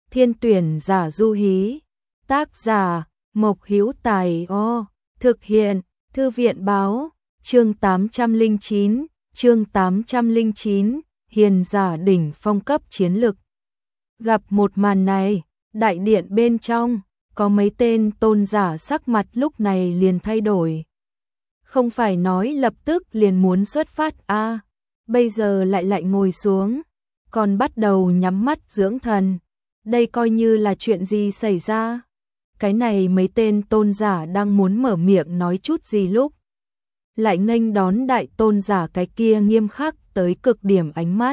Thiên tuyển giả du hí. Tác giả, Mộc Hữu Tài O. Thực hiện, Thư viện báo, chương 809, hiền giả đỉnh phong cấp chiến lực. Gặp một màn này, đại điện bên trong, có mấy tên tôn giả sắc mặt lúc này liền thay đổi. Không phải nói lập tức liền muốn xuất phát bây giờ lại ngồi xuống, còn bắt đầu nhắm mắt dưỡng thần. Đây coi như là chuyện gì xảy ra? Cái này mấy tên tôn giả đang muốn mở miệng nói chút gì lúc lại nghênh đón đại tôn giả cái kia nghiêm khắc tới cực điểm ánh mắt.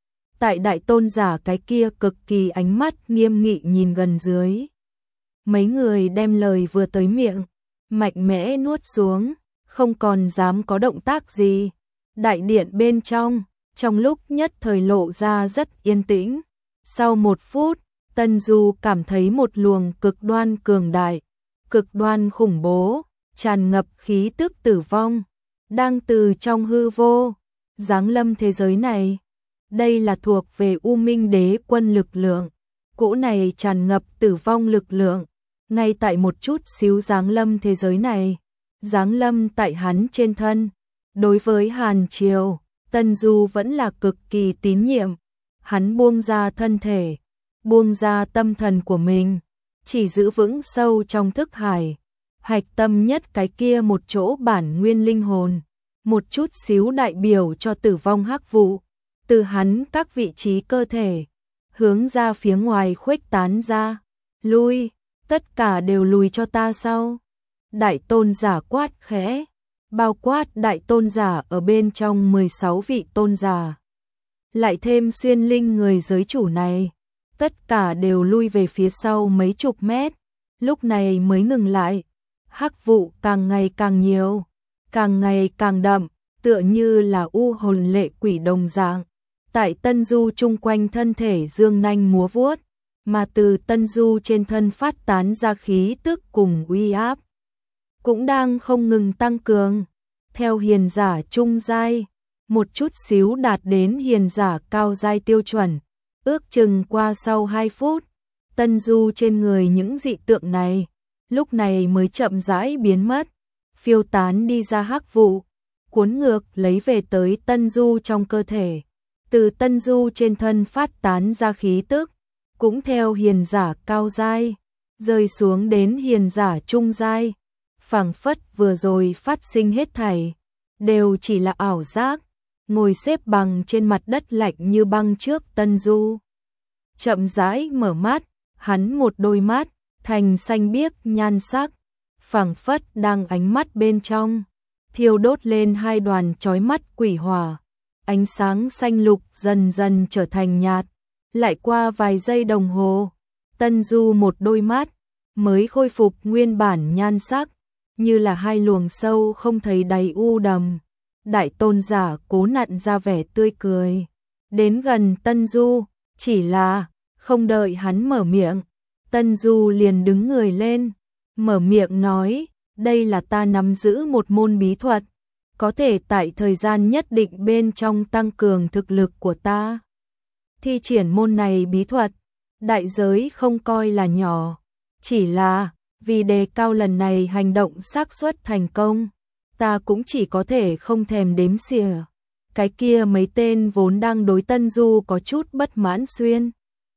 Tại đại tôn giả cái kia cực kỳ ánh mắt nghiêm nghị nhìn gần dưới. Mấy người đem lời vừa tới miệng, mạnh mẽ nuốt xuống, không còn dám có động tác gì. Đại điện bên trong lúc nhất thời lộ ra rất yên tĩnh. Sau 1 phút, Tân Du cảm thấy một luồng cực đoan cường đại, cực đoan khủng bố, tràn ngập khí tức tử vong, đang từ trong hư vô giáng lâm thế giới này. Đây là thuộc về U Minh Đế Quân lực lượng, cỗ này tràn ngập tử vong lực lượng, ngay tại một chút xíu giáng lâm thế giới này, giáng lâm tại hắn trên thân. Đối với Hàn Triều, Tân Du vẫn là cực kỳ tín nhiệm, hắn buông ra thân thể, buông ra tâm thần của mình, chỉ giữ vững sâu trong thức hải, hạch tâm nhất cái kia một chỗ bản nguyên linh hồn, một chút xíu đại biểu cho tử vong hắc vụ, từ hắn các vị trí cơ thể, hướng ra phía ngoài khuếch tán ra. Lui, tất cả đều lùi cho ta sau. Đại tôn giả quát khẽ, bao quát đại tôn giả ở bên trong 16 vị tôn giả. Lại thêm xuyên linh người giới chủ này, tất cả đều lui về phía sau mấy chục mét, lúc này mới ngừng lại. Hắc vụ càng ngày càng nhiều, càng ngày càng đậm, tựa như là u hồn lệ quỷ đồng dạng. Tại Tân Du chung quanh thân thể dương nanh múa vuốt, mà từ Tân Du trên thân phát tán ra khí tức cùng uy áp, cũng đang không ngừng tăng cường. Theo hiền giả trung giai, một chút xíu đạt đến hiền giả cao giai tiêu chuẩn, ước chừng qua sau 2 phút, Tân Du trên người những dị tượng này, lúc này mới chậm rãi biến mất, phiêu tán đi ra hắc vụ, cuốn ngược lấy về tới Tân Du trong cơ thể. Từ Tân Du trên thân phát tán ra khí tức, cũng theo hiền giả cao giai, rơi xuống đến hiền giả trung giai. Phảng phất vừa rồi phát sinh hết thảy, đều chỉ là ảo giác, ngồi xếp bằng trên mặt đất lạnh như băng trước Tân Du. Chậm rãi mở mắt, hắn một đôi mắt, thành xanh biếc nhan sắc, phảng phất đang ánh mắt bên trong, thiêu đốt lên 2 đoàn chói mắt quỷ hỏa. Ánh sáng xanh lục dần dần trở thành nhạt, lại qua vài giây đồng hồ, Tân Du một đôi mắt mới khôi phục nguyên bản nhan sắc, như là 2 luồng sâu không thấy đáy u đầm. Đại tôn giả cố nặn ra vẻ tươi cười, đến gần Tân Du, chỉ là không đợi hắn mở miệng, Tân Du liền đứng người lên, mở miệng nói, đây là ta nắm giữ một môn bí thuật, có thể tại thời gian nhất định bên trong tăng cường thực lực của ta. Thi triển môn này bí thuật, đại giới không coi là nhỏ, chỉ là vì đề cao lần này hành động xác suất thành công, ta cũng chỉ có thể không thèm đếm xỉa. Cái kia mấy tên vốn đang đối Tân Du có chút bất mãn xuyên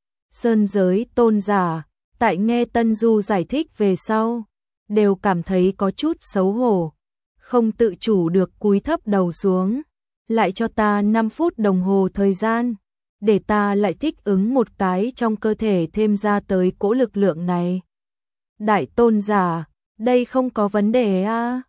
sơn giới tôn giả, tại nghe Tân Du giải thích về sau, đều cảm thấy có chút xấu hổ, không tự chủ được cúi thấp đầu xuống. Lại cho ta 5 phút đồng hồ thời gian, để ta lại thích ứng một cái trong cơ thể thêm ra tới cỗ lực lượng này. Đại tôn giả, đây không có vấn đề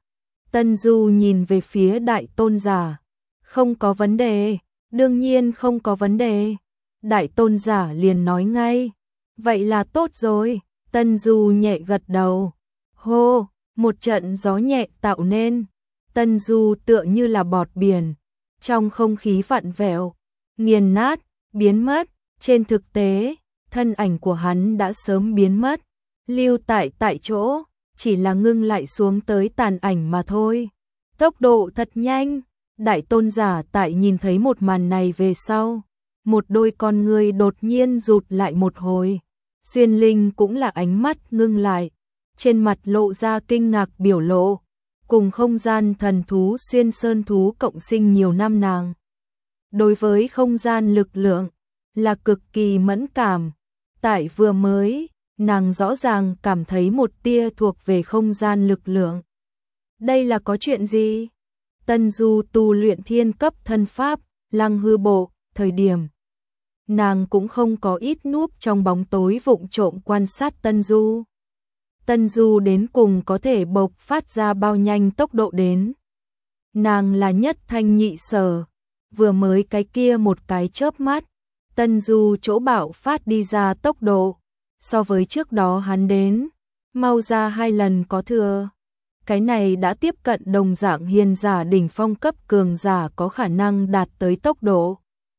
Tân Du nhìn về phía đại tôn giả, không có vấn đề, đương nhiên không có vấn đề. Đại tôn giả liền nói ngay, vậy là tốt rồi. Tân Du nhẹ gật đầu, hô, một trận gió nhẹ tạo nên, Tân Du tựa như là bọt biển, trong không khí vặn vẹo, nghiền nát, biến mất. Trên thực tế, thân ảnh của hắn đã sớm biến mất, lưu tại chỗ, chỉ là ngưng lại xuống tới tàn ảnh mà thôi. Tốc độ thật nhanh. Đại tôn giả tại nhìn thấy một màn này về sau, một đôi con ngươi đột nhiên rụt lại một hồi, Xuyên Linh cũng là ánh mắt ngưng lại, trên mặt lộ ra kinh ngạc biểu lộ, cùng không gian thần thú xuyên sơn thú cộng sinh nhiều năm nàng. Đối với không gian lực lượng là cực kỳ mẫn cảm, tại vừa mới, nàng rõ ràng cảm thấy một tia thuộc về không gian lực lượng. Đây là có chuyện gì? Tân Du tu luyện thiên cấp thân pháp, Lăng Hư Bộ, thời điểm nàng cũng không có ít núp trong bóng tối vụng trộm quan sát Tân Du. Tân Du đến cùng có thể bộc phát ra bao nhanh tốc độ đến. Nàng là nhất thanh nhị sở, vừa mới cái kia một cái chớp mắt, Tân Du chỗ bạo phát đi ra tốc độ, so với trước đó hắn đến, mau ra 2 lần có thừa. Cái này đã tiếp cận đồng dạng hiền giả đỉnh phong cấp cường giả có khả năng đạt tới tốc độ.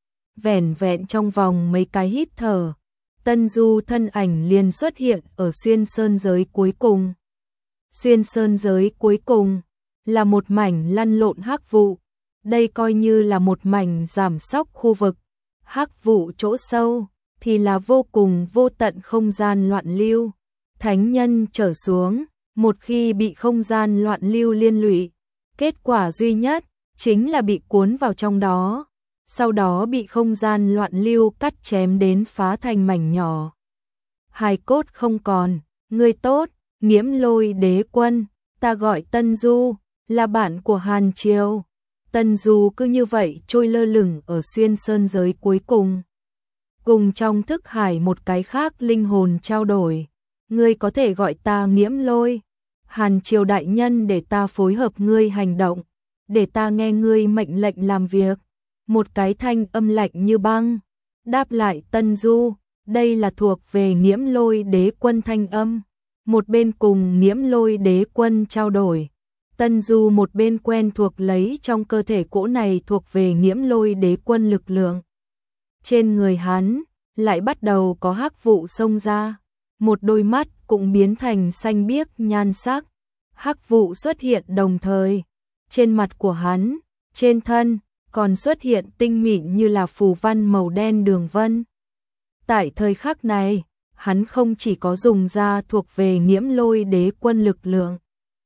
Vẻn vẹn trong vòng mấy cái hít thở, Tân Du thân ảnh liền xuất hiện ở xuyên sơn giới cuối cùng. Xuyên sơn giới cuối cùng là một mảnh lăn lộn hắc vụ, đây coi như là một mảnh giảm sóc khu vực. Hắc vụ chỗ sâu thì là vô cùng vô tận không gian loạn lưu. Thánh nhân trở xuống, một khi bị không gian loạn lưu liên lụy, kết quả duy nhất chính là bị cuốn vào trong đó, sau đó bị không gian loạn lưu cắt chém đến phá thành mảnh nhỏ. Hài cốt không còn, người tốt, Nghiễm Lôi Đế Quân, ta gọi Tân Du, là bạn của Hàn Triều. Tân Du cứ như vậy trôi lơ lửng ở xuyên sơn giới cuối cùng. Cùng trong thức hải một cái khác linh hồn trao đổi. Ngươi có thể gọi ta Nghiễm Lôi. Hàn Triều đại nhân để ta phối hợp ngươi hành động, để ta nghe ngươi mệnh lệnh làm việc. Một cái thanh âm lạnh như băng. Đáp lại Tân Du, đây là thuộc về Nghiễm Lôi Đế Quân thanh âm. Một bên cùng Nghiễm Lôi Đế Quân trao đổi. Tân Du một bên quen thuộc lấy trong cơ thể cỗ này thuộc về Nghiễm Lôi Đế Quân lực lượng. Trên người hắn lại bắt đầu có hắc vụ xông ra, một đôi mắt cũng biến thành xanh biếc nhan sắc. Hắc vụ xuất hiện đồng thời, trên mặt của hắn, trên thân còn xuất hiện tinh mịn như là phù văn màu đen đường vân. Tại thời khắc này, hắn không chỉ có dùng ra thuộc về Nghiễm Lôi Đế Quân lực lượng,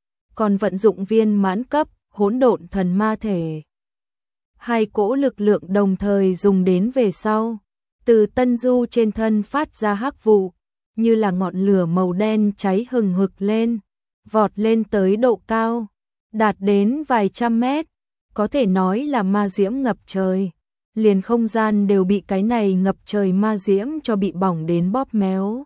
còn vận dụng viên mãn cấp hỗn độn thần ma thể. Hai cỗ lực lượng đồng thời dùng đến về sau, từ Tân Du trên thân phát ra hắc vụ, như là ngọn lửa màu đen cháy hừng hực lên, vọt lên tới độ cao, đạt đến vài trăm mét, có thể nói là ma diễm ngập trời. Liền không gian đều bị cái này ngập trời ma diễm cho bị bỏng đến bóp méo.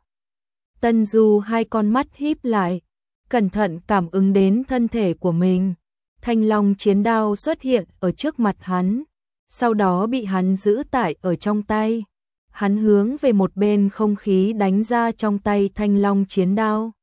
Tân Du hai con mắt híp lại, cẩn thận cảm ứng đến thân thể của mình. Thanh long chiến đao xuất hiện ở trước mặt hắn, sau đó bị hắn giữ tại ở trong tay. Hắn hướng về một bên không khí đánh ra trong tay thanh long chiến đao.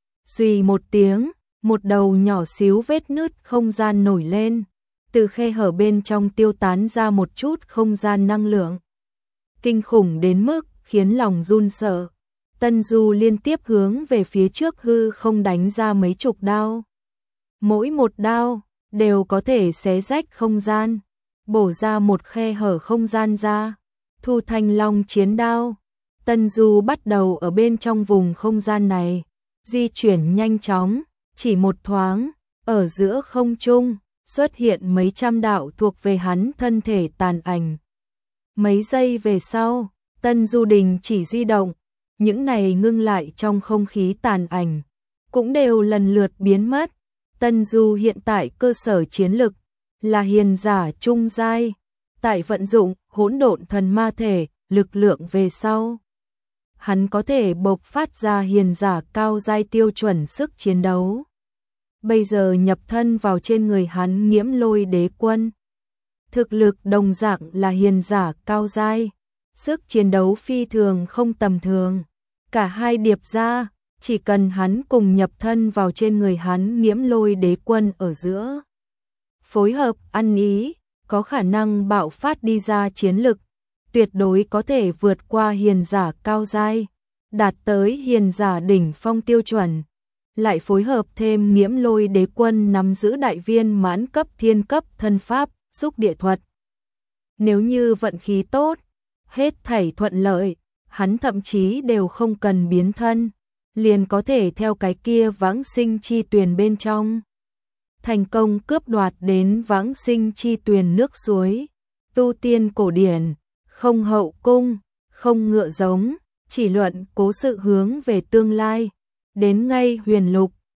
Xuy một tiếng, một đầu nhỏ xíu vết nứt không gian nổi lên, từ khe hở bên trong tiêu tán ra một chút không gian năng lượng. Kinh khủng đến mức khiến lòng run sợ. Tân Du liên tiếp hướng về phía trước hư không đánh ra mấy chục đao. Mỗi một đao đều có thể xé rách không gian, bổ ra một khe hở không gian ra. Thu thanh long chiến đao, Tân Du bắt đầu ở bên trong vùng không gian này, di chuyển nhanh chóng, chỉ một thoáng, ở giữa không trung, xuất hiện mấy trăm đạo thuộc về hắn thân thể tàn ảnh. Mấy giây về sau, Tân Du đình chỉ di động, những này ngưng lại trong không khí tàn ảnh, cũng đều lần lượt biến mất. Tân Du hiện tại cơ sở chiến lực là hiền giả trung giai, tại vận dụng hỗn độn thần ma thể, lực lượng về sau, hắn có thể bộc phát ra hiền giả cao giai tiêu chuẩn sức chiến đấu. Bây giờ nhập thân vào trên người hắn Nghiễm Lôi Đế Quân, thực lực đồng dạng là hiền giả cao giai, sức chiến đấu phi thường không tầm thường. Cả hai điệp ra, chỉ cần hắn cùng nhập thân vào trên người hắn Nghiễm Lôi Đế Quân ở giữa, phối hợp ăn ý, có khả năng bạo phát đi ra chiến lực, tuyệt đối có thể vượt qua hiền giả cao giai, đạt tới hiền giả đỉnh phong tiêu chuẩn. Lại phối hợp thêm Nghiễm Lôi Đế Quân nắm giữ đại viên mãn cấp thiên cấp thân pháp, xúc địa thuật. Nếu như vận khí tốt, hết thảy thuận lợi, hắn thậm chí đều không cần biến thân, liền có thể theo cái kia vãng sinh chi tuyền bên trong thành công cướp đoạt đến vãng sinh chi tuyền nước suối. Tu tiên cổ điển, không hậu cung, không ngựa giống, chỉ luận cố sự hướng về tương lai. Đến ngay huyền lục,